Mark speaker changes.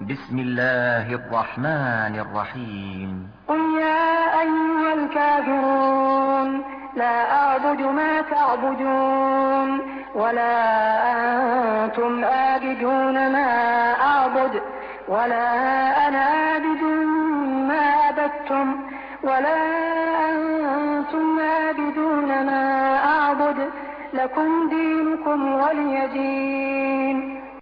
Speaker 1: بسم الله الرحمن الرحيم.
Speaker 2: قل يا أيها الكافرون لا أعبد ما تعبدون ولا أنتم عابدون ما أعبد ولا أنا عابد ما عبدتم ولا أنتم عابدون ما أعبد لكم دينكم ولي دين.